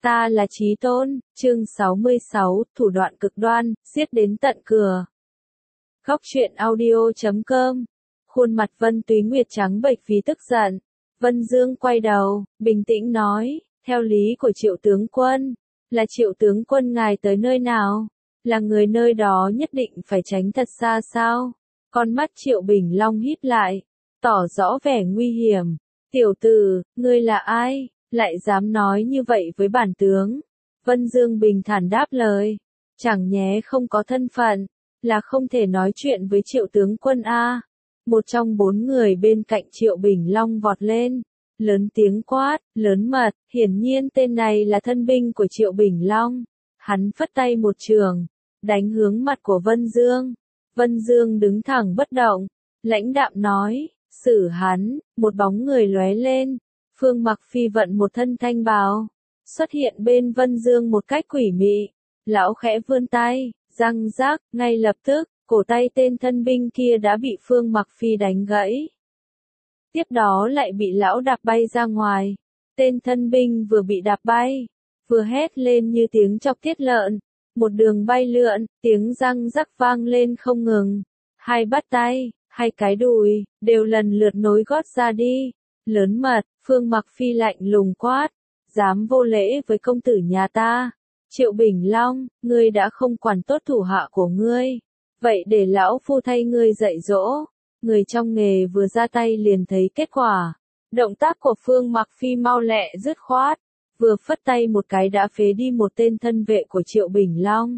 Ta là Chí Tôn, chương 66, thủ đoạn cực đoan, giết đến tận cửa. Góc truyện audio.com. Khuôn mặt Vân Túy Nguyệt trắng bệch vì tức giận. Vân Dương quay đầu, bình tĩnh nói, theo lý của Triệu tướng quân, là Triệu tướng quân ngài tới nơi nào? Là người nơi đó nhất định phải tránh thật xa sao? Con mắt Triệu Bình Long híp lại, tỏ rõ vẻ nguy hiểm. Tiểu tử, ngươi là ai? Lại dám nói như vậy với bản tướng. Vân Dương bình thản đáp lời. Chẳng nhé không có thân phận, là không thể nói chuyện với Triệu tướng quân a. Một trong 4 người bên cạnh Triệu Bình Long vọt lên, lớn tiếng quát, lớn mật, hiển nhiên tên này là thân binh của Triệu Bình Long. Hắn phất tay một trường, đánh hướng mặt của Vân Dương. Vân Dương đứng thẳng bất động, lãnh đạm nói, xử hắn. Một bóng người lóe lên. Phương Mặc Phi vận một thân thanh bào, xuất hiện bên Vân Dương một cách quỷ mị. Lão khẽ vươn tay, răng rác, ngay lập tức, cổ tay tên thân binh kia đã bị Phương Mặc Phi đánh gãy. Tiếp đó lại bị lão đạp bay ra ngoài. Tên thân binh vừa bị đạp bay, vừa hét lên như tiếng chọc tiết lợn. Một đường bay lượn, tiếng răng rắc vang lên không ngừng. Hai bắp tay, hai cái đùi, đều lần lượt nối gót ra đi. Lớn mật, Phương Mặc Phi lạnh lùng quát, dám vô lễ với công tử nhà ta. Triệu Bình Long, ngươi đã không quản tốt thủ hạ của ngươi, vậy để lão phu thay ngươi dạy dỗ. Người trong nghề vừa ra tay liền thấy kết quả. Động tác của Phương Mặc Phi mau lẹ dứt khoát, vừa phất tay một cái đã phế đi một tên thân vệ của Triệu Bình Long.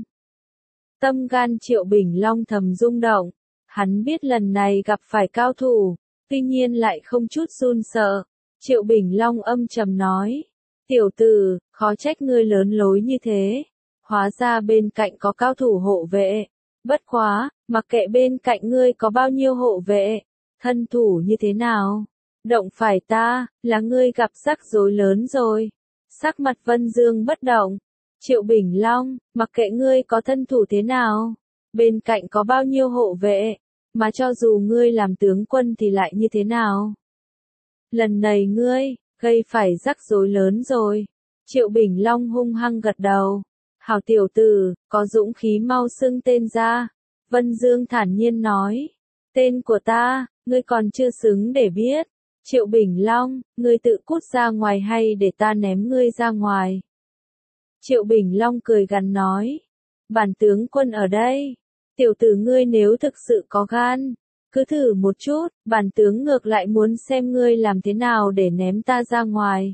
Tâm gan Triệu Bình Long thầm rung động, hắn biết lần này gặp phải cao thủ. Tuy nhiên lại không chút run sợ. Triệu Bình Long âm trầm nói, tiểu tử, khó trách ngươi lớn lối như thế. Hóa ra bên cạnh có cao thủ hộ vệ. Bất quá, mặc kệ bên cạnh ngươi có bao nhiêu hộ vệ, thân thủ như thế nào, động phải ta, là ngươi gặp rắc rối lớn rồi. Sắc mặt Vân Dương bất động. Triệu Bình Long, mặc kệ ngươi có thân thủ thế nào, bên cạnh có bao nhiêu hộ vệ, mà cho dù ngươi làm tướng quân thì lại như thế nào? Lần này ngươi, gây phải rắc rối lớn rồi. Triệu Bình Long hung hăng gật đầu. Hảo tiểu tử, có dũng khí mau xưng tên ra. Vân Dương thản nhiên nói. Tên của ta, ngươi còn chưa xứng để biết. Triệu Bình Long, ngươi tự cút ra ngoài hay để ta ném ngươi ra ngoài? Triệu Bình Long cười gằn nói. Bản tướng quân ở đây. Tiểu tử ngươi nếu thực sự có gan, cứ thử một chút, bản tướng ngược lại muốn xem ngươi làm thế nào để ném ta ra ngoài.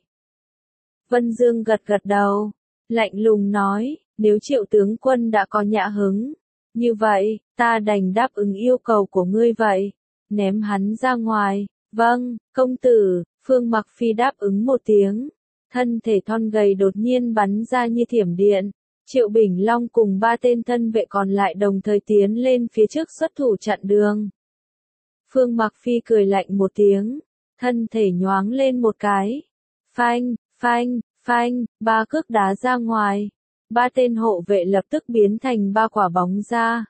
Vân Dương gật gật đầu, lạnh lùng nói, nếu Triệu tướng quân đã có nhã hứng, như vậy, ta đành đáp ứng yêu cầu của ngươi vậy, ném hắn ra ngoài. Vâng, công tử. Phương Mặc Phi đáp ứng một tiếng, thân thể thon gầy đột nhiên bắn ra như thiểm điện. Triệu Bình Long cùng 3 tên thân vệ còn lại đồng thời tiến lên phía trước xuất thủ chặn đường. Phương Mặc Phi cười lạnh một tiếng, thân thể nhoáng lên một cái. Phanh, phanh, phanh, 3 cước đá ra ngoài. 3 tên hộ vệ lập tức biến thành 3 quả bóng ra.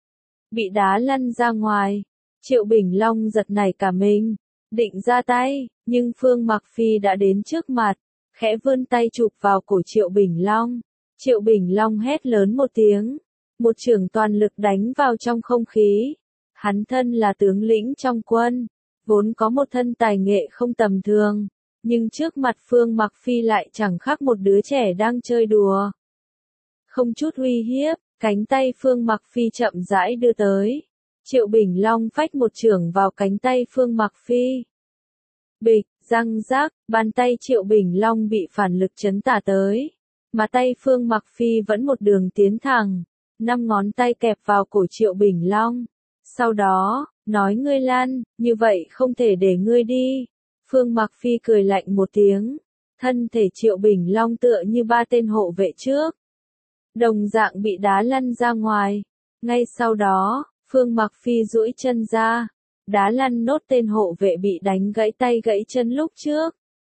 Bị đá lăn ra ngoài. Triệu Bình Long giật nảy cả mình, định ra tay, nhưng Phương Mặc Phi đã đến trước mặt, khẽ vươn tay chụp vào cổ Triệu Bình Long. Triệu Bình Long hét lớn một tiếng, một chưởng toàn lực đánh vào trong không khí. Hắn thân là tướng lĩnh trong quân, vốn có một thân tài nghệ không tầm thường, nhưng trước mặt Phương Mặc Phi lại chẳng khác một đứa trẻ đang chơi đùa. Không chút uy hiếp, cánh tay Phương Mặc Phi chậm rãi đưa tới. Triệu Bình Long phách một chưởng vào cánh tay Phương Mặc Phi. Bịch, răng rác, bàn tay Triệu Bình Long bị phản lực chấn tả tới. Mà tay Phương Mặc Phi vẫn một đường tiến thẳng, 5 ngón tay kẹp vào cổ Triệu Bình Long. Sau đó, nói ngươi lăn, như vậy không thể để ngươi đi. Phương Mặc Phi cười lạnh một tiếng, thân thể Triệu Bình Long tựa như 3 tên hộ vệ trước, đồng dạng bị đá lăn ra ngoài. Ngay sau đó, Phương Mặc Phi duỗi chân ra, đá lăn nốt tên hộ vệ bị đánh gãy tay gãy chân lúc trước.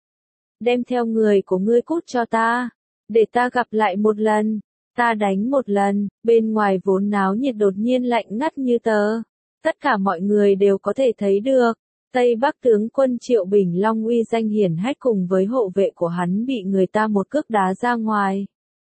Đem theo người của ngươi cút cho ta. Để ta gặp lại một lần, ta đánh một lần. Bên ngoài vốn náo nhiệt đột nhiên lạnh ngắt như tờ. Tất cả mọi người đều có thể thấy được, Tây Bắc tướng quân Triệu Bình Long uy danh hiển hách cùng với hộ vệ của hắn bị người ta một cước đá ra ngoài.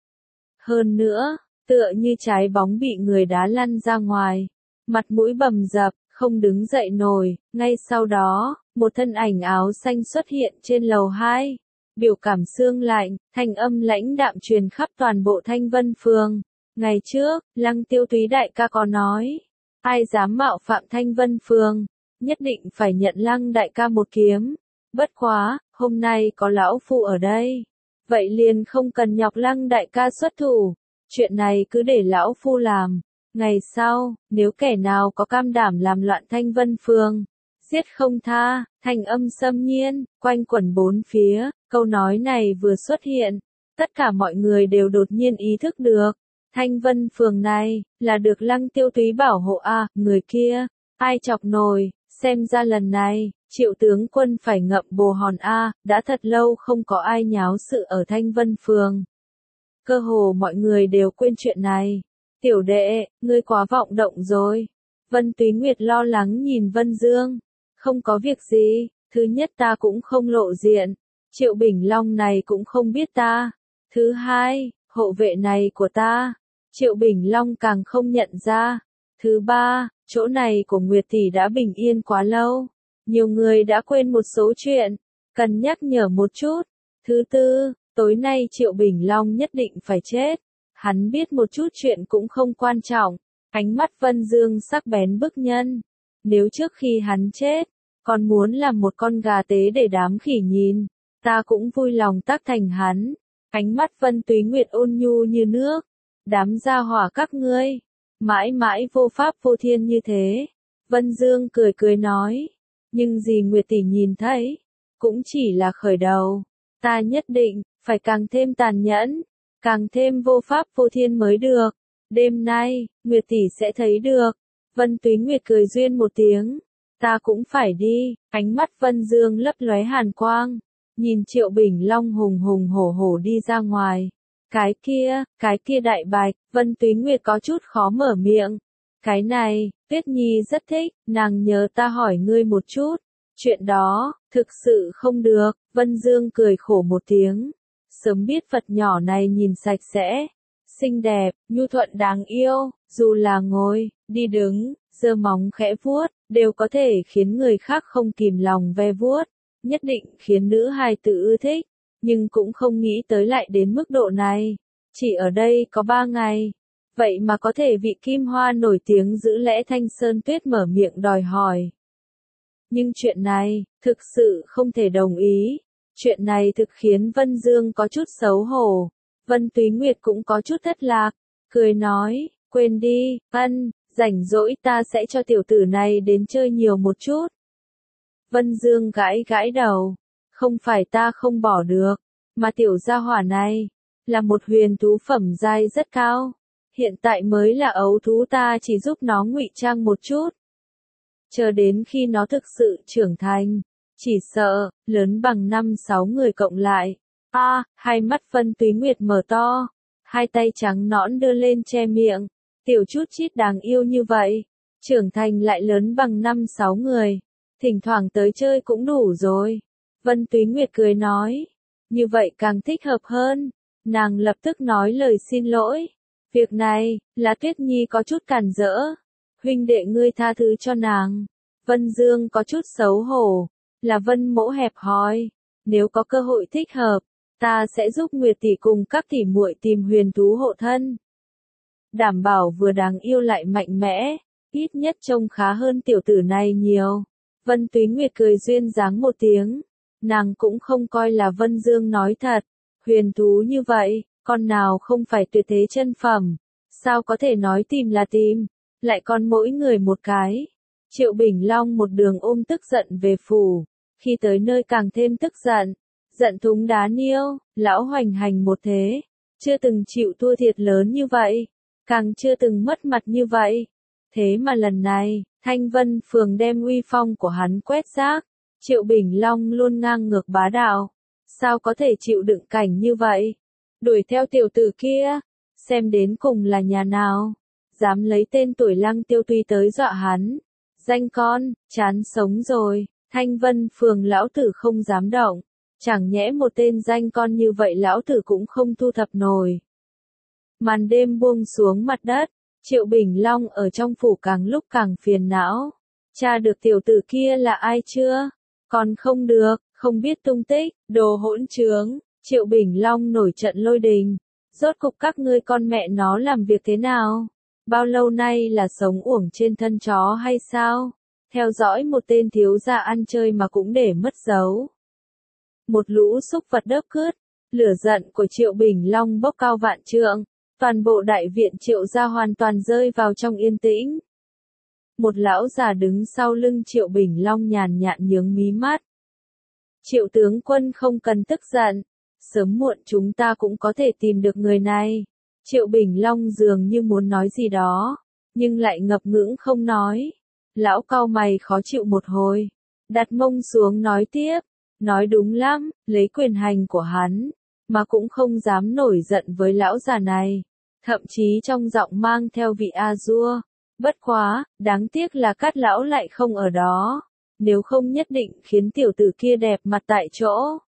Hơn nữa, tựa như trái bóng bị người đá lăn ra ngoài, mặt mũi bầm dập, không đứng dậy nổi. Ngay sau đó, một thân ảnh áo xanh xuất hiện trên lầu 2, biểu cảm xương lạnh, thanh âm lãnh đạm truyền khắp toàn bộ Thanh Vân Phường. Ngày trước, Lăng Tiêu Túy đại ca có nói, ai dám mạo phạm Thanh Vân Phường, nhất định phải nhận Lăng đại ca một kiếm. Bất quá, hôm nay có lão phu ở đây, vậy liền không cần nhọc Lăng đại ca xuất thủ, chuyện này cứ để lão phu làm. Ngày sau, nếu kẻ nào có cam đảm làm loạn Thanh Vân Phường, giết không tha. Thanh âm xâm nhiên, quanh quẩn bốn phía. Câu nói này vừa xuất hiện, tất cả mọi người đều đột nhiên ý thức được, Thanh Vân Phường này là được Lăng Tiêu Túy bảo hộ à, người kia, ai chọc nổi. Xem ra lần này, Triệu tướng quân phải ngậm bồ hòn a, đã thật lâu không có ai nháo sự ở Thanh Vân Phường. Cơ hồ mọi người đều quên chuyện này. Tiểu đệ, ngươi quá vọng động rồi. Vân Túy Nguyệt lo lắng nhìn Vân Dương. Không có việc gì, thứ nhất ta cũng không lộ diện. Triệu Bình Long này cũng không biết ta. Thứ hai, hộ vệ này của ta, Triệu Bình Long càng không nhận ra. Thứ ba, chỗ này của Nguyệt tỷ đã bình yên quá lâu. Nhiều người đã quên một số chuyện, cần nhắc nhở một chút. Thứ tư, tối nay Triệu Bình Long nhất định phải chết. Hắn biết một chút chuyện cũng không quan trọng. Ánh mắt Vân Dương sắc bén bức nhân. Nếu trước khi hắn chết, còn muốn làm một con gà tế để đám khỉ nhìn, ta cũng vui lòng tác thành hắn. Ánh mắt Vân Túy Nguyệt ôn nhu như nước. Đám gia hỏa các ngươi, mãi mãi vô pháp vô thiên như thế. Vân Dương cười cười nói, nhưng gì Nguyệt tỷ nhìn thấy, cũng chỉ là khởi đầu. Ta nhất định, phải càng thêm tàn nhẫn, càng thêm vô pháp vô thiên mới được. Đêm nay, Nguyệt tỷ sẽ thấy được. Vân Túy Nguyệt cười duyên một tiếng. Ta cũng phải đi. Ánh mắt Vân Dương lấp lóe hàn quang. Nhìn Triệu Bình Long hùng hùng hổ hổ đi ra ngoài. Cái kia đại bạch. Vân Túy Nguyệt có chút khó mở miệng. Cái này, Tuyết Nhi rất thích. Nàng nhớ ta hỏi ngươi một chút. Chuyện đó, thực sự không được. Vân Dương cười khổ một tiếng. Sớm biết vật nhỏ này nhìn sạch sẽ, xinh đẹp, nhu thuận đáng yêu, dù là ngồi, đi đứng, giơ móng khẽ vuốt, đều có thể khiến người khác không kìm lòng ve vuốt, nhất định khiến nữ hài tử ưa thích, nhưng cũng không nghĩ tới lại đến mức độ này. Chỉ ở đây có 3 ngày, vậy mà có thể vị Kim Hoa nổi tiếng giữ lẽ Thanh Sơn Tuyết mở miệng đòi hỏi. Nhưng chuyện này, thực sự không thể đồng ý. Chuyện này thực khiến Vân Dương có chút xấu hổ. Vân Túy Nguyệt cũng có chút thất lạc. Cười nói, quên đi, rảnh rỗi ta sẽ cho tiểu tử này đến chơi nhiều một chút. Vân Dương gãi gãi đầu. Không phải ta không bỏ được, mà tiểu gia hỏa này, là một huyền thú phẩm giai rất cao. Hiện tại mới là ấu thú, ta chỉ giúp nó ngụy trang một chút. Chờ đến khi nó thực sự trưởng thành, chỉ sợ, lớn bằng 5-6 người cộng lại. Hai mắt Vân Túy Nguyệt mở to, hai tay trắng nõn đưa lên che miệng, tiểu chút chít đáng yêu như vậy, trưởng thành lại lớn bằng 5-6 người, thỉnh thoảng tới chơi cũng đủ rồi. Vân Túy Nguyệt cười nói, như vậy càng thích hợp hơn. Nàng lập tức nói lời xin lỗi. Việc này, là Tuyết Nhi có chút cản rỡ. Huynh đệ ngươi tha thứ cho nàng. Vân Dương có chút xấu hổ. Là Vân mỗ hẹp hòi. Nếu có cơ hội thích hợp, ta sẽ giúp Nguyệt tỷ cùng các tỷ muội tìm huyền thú hộ thân. Đảm bảo vừa đáng yêu lại mạnh mẽ, ít nhất trông khá hơn tiểu tử này nhiều. Vân Túy Nguyệt cười duyên dáng một tiếng. Nàng cũng không coi là Vân Dương nói thật. Huyền thú như vậy, con nào không phải tuyệt thế chân phẩm. Sao có thể nói tìm là tìm, lại còn mỗi người một cái. Triệu Bình Long một đường ôm tức giận về phủ. Khi tới nơi càng thêm tức giận. Giận thúng đá niêu, lão hoành hành một thế. Chưa từng chịu thua thiệt lớn như vậy. Càng chưa từng mất mặt như vậy. Thế mà lần này, Thanh Vân Phường đem uy phong của hắn quét rác. Triệu Bình Long luôn ngang ngược bá đạo. Sao có thể chịu đựng cảnh như vậy? Đuổi theo tiểu tử kia, xem đến cùng là nhà nào, dám lấy tên tuổi Lăng Tiêu Túy tới dọa hắn. Danh con, chán sống rồi. Thanh Vân Phường lão tử không dám động, chẳng nhẽ một tên danh con như vậy lão tử cũng không thu thập nổi. Màn đêm buông xuống mặt đất, Triệu Bình Long ở trong phủ càng lúc càng phiền não. Tra được tiểu tử kia là ai chưa? Còn không được, không biết tung tích, đồ hỗn trướng. Triệu Bình Long nổi trận lôi đình. Rốt cục các ngươi con mẹ nó làm việc thế nào? Bao lâu nay là sống uổng trên thân chó hay sao? Theo dõi một tên thiếu gia ăn chơi mà cũng để mất dấu. Một lũ xúc vật đớp cứt, lửa giận của Triệu Bình Long bốc cao vạn trượng, toàn bộ đại viện Triệu gia hoàn toàn rơi vào trong yên tĩnh. Một lão già đứng sau lưng Triệu Bình Long nhàn nhạt nhướng mí mắt. Triệu tướng quân không cần tức giận, sớm muộn chúng ta cũng có thể tìm được người này. Triệu Bình Long dường như muốn nói gì đó, nhưng lại ngập ngững không nói. Lão cau mày khó chịu một hồi, đặt mông xuống nói tiếp, nói đúng lắm, lấy quyền hành của hắn, mà cũng không dám nổi giận với lão già này, thậm chí trong giọng mang theo vị a-dua. Bất quá, đáng tiếc là Cát lão lại không ở đó, nếu không nhất định khiến tiểu tử kia đẹp mặt tại chỗ.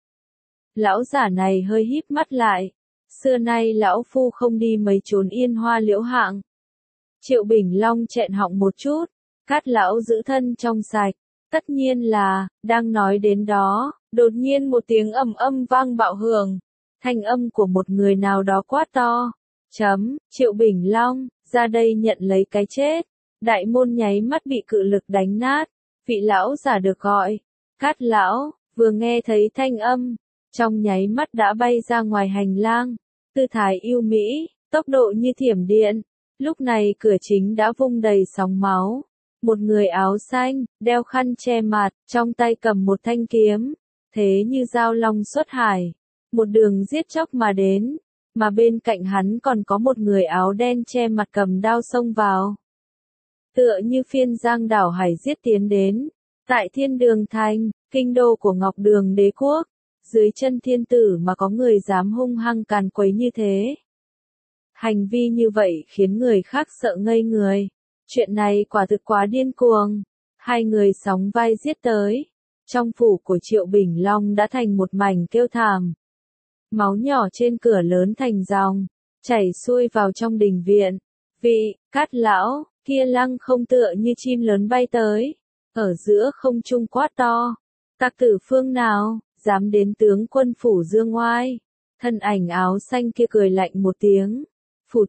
Lão giả này hơi híp mắt lại, xưa nay lão phu không đi mấy chốn yên hoa liễu hạng. Triệu Bình Long chẹn họng một chút, Cát lão giữ thân trong sạch, tất nhiên là, đang nói đến đó, đột nhiên một tiếng ầm ầm vang bạo hưởng, thanh âm của một người nào đó quát to. Triệu Bình Long, ra đây nhận lấy cái chết. Đại môn nháy mắt bị cự lực đánh nát, vị lão giả được gọi, Cát lão, vừa nghe thấy thanh âm, trong nháy mắt đã bay ra ngoài hành lang, tư thái yêu mỹ, tốc độ như thiểm điện. Lúc này cửa chính đã vung đầy sóng máu. Một người áo xanh, đeo khăn che mặt, trong tay cầm một thanh kiếm, thế như dao long xuất hải, một đường giết chóc mà đến, mà bên cạnh hắn còn có một người áo đen che mặt cầm đao xông vào. Tựa như phiên giang đảo hải giết tiến đến, tại Thiên Đường Thành, kinh đô của Ngọc Đường Đế quốc, dưới chân thiên tử mà có người dám hung hăng càn quấy như thế. Hành vi như vậy khiến người khác sợ ngây người. Chuyện này quả thực quá điên cuồng. Hai người sóng vai giết tới. Trong phủ của Triệu Bình Long đã thành một mảnh kêu thảm. Máu nhỏ trên cửa lớn thành dòng, chảy xuôi vào trong đình viện. Vị, Cát lão, kia lăng không tựa như chim lớn bay tới. Ở giữa không trung quát to. Tặc tử phương nào, dám đến tướng quân phủ dương oai. Thân ảnh áo xanh kia cười lạnh một tiếng. Phủ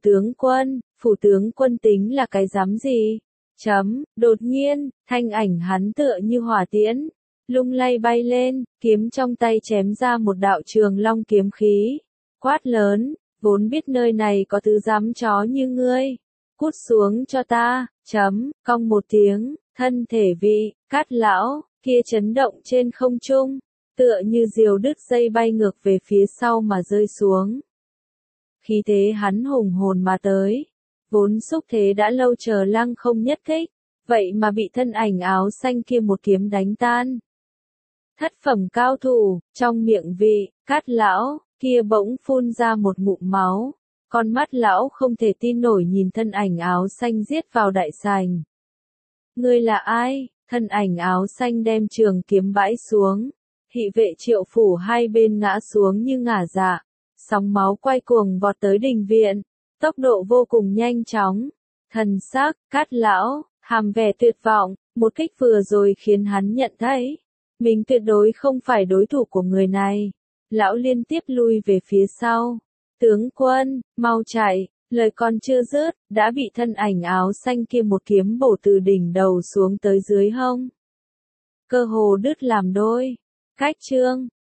tướng quân tính là cái dám gì? Đột nhiên, thanh ảnh hắn tựa như hỏa tiễn, lung lay bay lên, kiếm trong tay chém ra một đạo trường long kiếm khí. Quát lớn, vốn biết nơi này có thứ dám chó như ngươi. Cút xuống cho ta, cong một tiếng, thân thể vị, Cát lão, kia chấn động trên không trung, tựa như diều đứt dây bay ngược về phía sau mà rơi xuống. Khí thế hắn hùng hồn mà tới, vốn xúc thế đã lâu chờ lăng không nhất kích, vậy mà bị thân ảnh áo xanh kia một kiếm đánh tan. Thất phẩm cao thủ, trong miệng vị, Cát lão, kia bỗng phun ra một ngụm máu, con mắt lão không thể tin nổi nhìn thân ảnh áo xanh giết vào đại sảnh. Ngươi là ai? Thân ảnh áo xanh đem trường kiếm bãi xuống, thị vệ Triệu phủ hai bên ngã xuống như ngả dạ. Sóng máu quay cuồng vọt tới đình viện, tốc độ vô cùng nhanh chóng. Thần sắc, Cát lão, hàm vẻ tuyệt vọng, một kích vừa rồi khiến hắn nhận thấy, mình tuyệt đối không phải đối thủ của người này. Lão liên tiếp lui về phía sau. Tướng quân, mau chạy, lời còn chưa dứt, đã bị thân ảnh áo xanh kia một kiếm bổ từ đỉnh đầu xuống tới dưới hông. Cơ hồ đứt làm đôi. Cách chương